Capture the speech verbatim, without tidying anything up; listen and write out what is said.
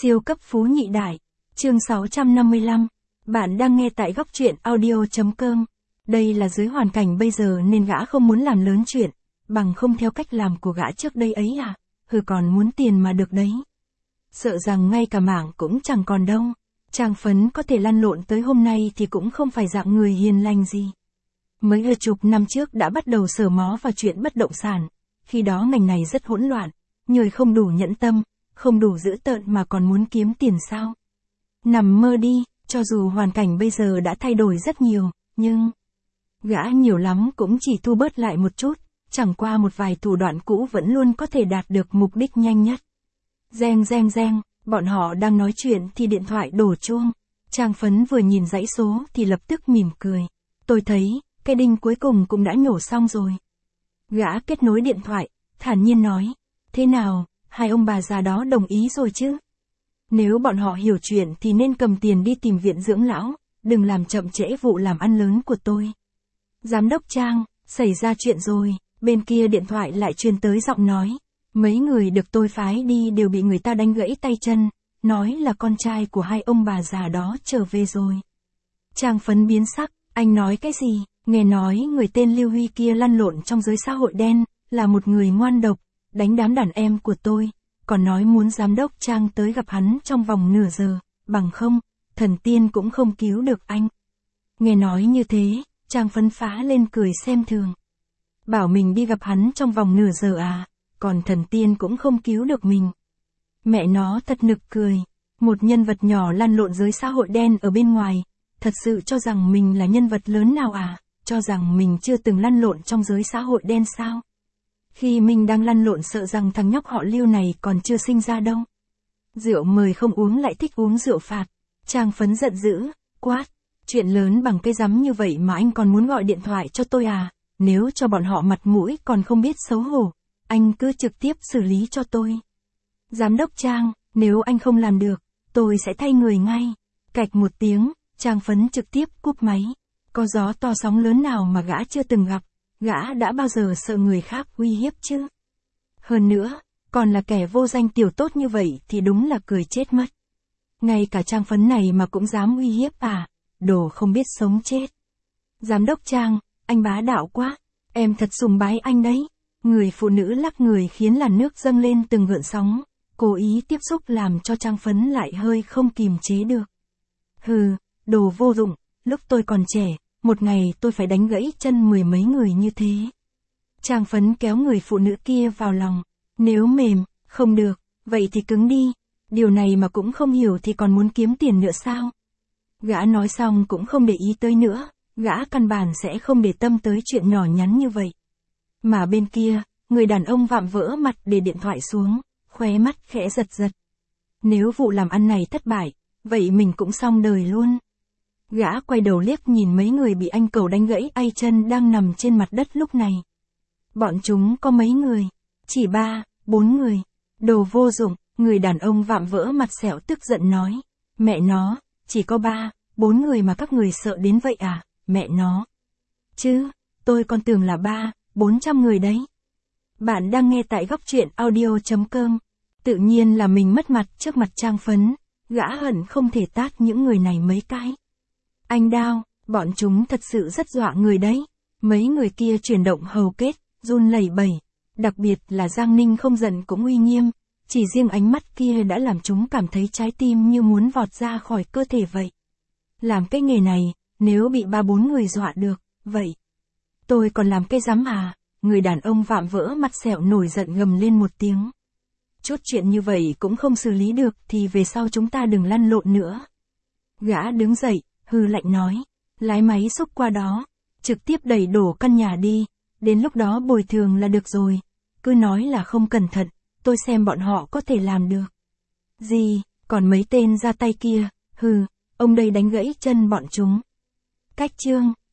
Siêu cấp phú nhị đại. Chương sáu trăm năm mươi lăm. Bạn đang nghe tại góc truyện audio.com. Đây là dưới hoàn cảnh bây giờ nên gã không muốn làm lớn chuyện, bằng không theo cách làm của gã trước đây ấy à, hừ còn muốn tiền mà được đấy. Sợ rằng ngay cả mảng cũng chẳng còn đâu. Trang Phấn có thể lăn lộn tới hôm nay thì cũng không phải dạng người hiền lành gì. Mới hơn chục năm trước đã bắt đầu sờ mó vào chuyện bất động sản, khi đó ngành này rất hỗn loạn, nhời không đủ nhẫn tâm, không đủ dữ tợn mà còn muốn kiếm tiền sao. Nằm mơ đi, cho dù hoàn cảnh bây giờ đã thay đổi rất nhiều, nhưng gã nhiều lắm cũng chỉ thu bớt lại một chút, chẳng qua một vài thủ đoạn cũ vẫn luôn có thể đạt được mục đích nhanh nhất. Reng reng reng, bọn họ đang nói chuyện thì điện thoại đổ chuông. Trang Phấn vừa nhìn dãy số thì lập tức mỉm cười. Tôi thấy, cái đinh cuối cùng cũng đã nhổ xong rồi. Gã kết nối điện thoại, thản nhiên nói. Thế nào, hai ông bà già đó đồng ý rồi chứ? Nếu bọn họ hiểu chuyện thì nên cầm tiền đi tìm viện dưỡng lão, đừng làm chậm trễ vụ làm ăn lớn của tôi. Giám đốc Trang, xảy ra chuyện rồi, bên kia điện thoại lại truyền tới giọng nói. Mấy người được tôi phái đi đều bị người ta đánh gãy tay chân, nói là con trai của hai ông bà già đó trở về rồi. Trang Phấn biến sắc, anh nói cái gì? Nghe nói người tên Lưu Huy kia lăn lộn trong giới xã hội đen, là một người ngoan độc, đánh đám đàn em của tôi, còn nói muốn giám đốc Trang tới gặp hắn trong vòng nửa giờ, bằng không, thần tiên cũng không cứu được anh. Nghe nói như thế, Trang Phấn phá lên cười xem thường. Bảo mình đi gặp hắn trong vòng nửa giờ à, còn thần tiên cũng không cứu được mình. Mẹ nó thật nực cười, một nhân vật nhỏ lăn lộn giới xã hội đen ở bên ngoài, thật sự cho rằng mình là nhân vật lớn nào à, cho rằng mình chưa từng lăn lộn trong giới xã hội đen sao? Khi mình đang lăn lộn sợ rằng thằng nhóc họ Lưu này còn chưa sinh ra đâu. Rượu mời không uống lại thích uống rượu phạt. Trang Phấn giận dữ, quát. Chuyện lớn bằng cái rắm như vậy mà anh còn muốn gọi điện thoại cho tôi à? Nếu cho bọn họ mặt mũi còn không biết xấu hổ, anh cứ trực tiếp xử lý cho tôi. Giám đốc Trang, nếu anh không làm được, tôi sẽ thay người ngay. Cạch một tiếng, Trang Phấn trực tiếp cúp máy. Có gió to sóng lớn nào mà gã chưa từng gặp, gã đã bao giờ sợ người khác uy hiếp chứ? Hơn nữa, còn là kẻ vô danh tiểu tốt như vậy thì đúng là cười chết mất. Ngay cả Trang Phấn này mà cũng dám uy hiếp à, đồ không biết sống chết. Giám đốc Trang, anh bá đạo quá, em thật sùng bái anh đấy. Người phụ nữ lắc người khiến làn nước dâng lên từng gợn sóng, cố ý tiếp xúc làm cho Trang Phấn lại hơi không kìm chế được. Hừ, đồ vô dụng, lúc tôi còn trẻ, một ngày tôi phải đánh gãy chân mười mấy người như thế. Trang Phấn kéo người phụ nữ kia vào lòng. Nếu mềm, không được, vậy thì cứng đi. Điều này mà cũng không hiểu thì còn muốn kiếm tiền nữa sao? Gã nói xong cũng không để ý tới nữa, gã căn bản sẽ không để tâm tới chuyện nhỏ nhắn như vậy. Mà bên kia, người đàn ông vạm vỡ mặt để điện thoại xuống, khóe mắt khẽ giật giật. Nếu vụ làm ăn này thất bại, vậy mình cũng xong đời luôn. Gã quay đầu liếc nhìn mấy người bị anh Cầu đánh gãy tay chân đang nằm trên mặt đất lúc này. Bọn chúng có mấy người? Chỉ ba, bốn người. Đồ vô dụng, người đàn ông vạm vỡ mặt sẹo tức giận nói. Mẹ nó, chỉ có ba, bốn người mà các người sợ đến vậy à, mẹ nó. Chứ, tôi còn tưởng là ba, bốn trăm người đấy. Bạn đang nghe tại góc truyện audio.com. Tự nhiên là mình mất mặt trước mặt Trang Phấn, gã hận không thể tát những người này mấy cái. Anh Đao, bọn chúng thật sự rất dọa người đấy. Mấy người kia chuyển động hầu kết, run lẩy bẩy. Đặc biệt là Giang Ninh không giận cũng uy nghiêm. Chỉ riêng ánh mắt kia đã làm chúng cảm thấy trái tim như muốn vọt ra khỏi cơ thể vậy. Làm cái nghề này, nếu bị ba bốn người dọa được, vậy tôi còn làm cái rắm à? Người đàn ông vạm vỡ mặt sẹo nổi giận gầm lên một tiếng. Chút chuyện như vậy cũng không xử lý được thì về sau chúng ta đừng lăn lộn nữa. Gã đứng dậy, hư lạnh nói. Lái máy xúc qua đó, trực tiếp đẩy đổ căn nhà đi, đến lúc đó bồi thường là được rồi. Cứ nói là không cẩn thận, tôi xem bọn họ có thể làm được. Gì, còn mấy tên ra tay kia, hừ, ông đây đánh gãy chân bọn chúng. Cách chương.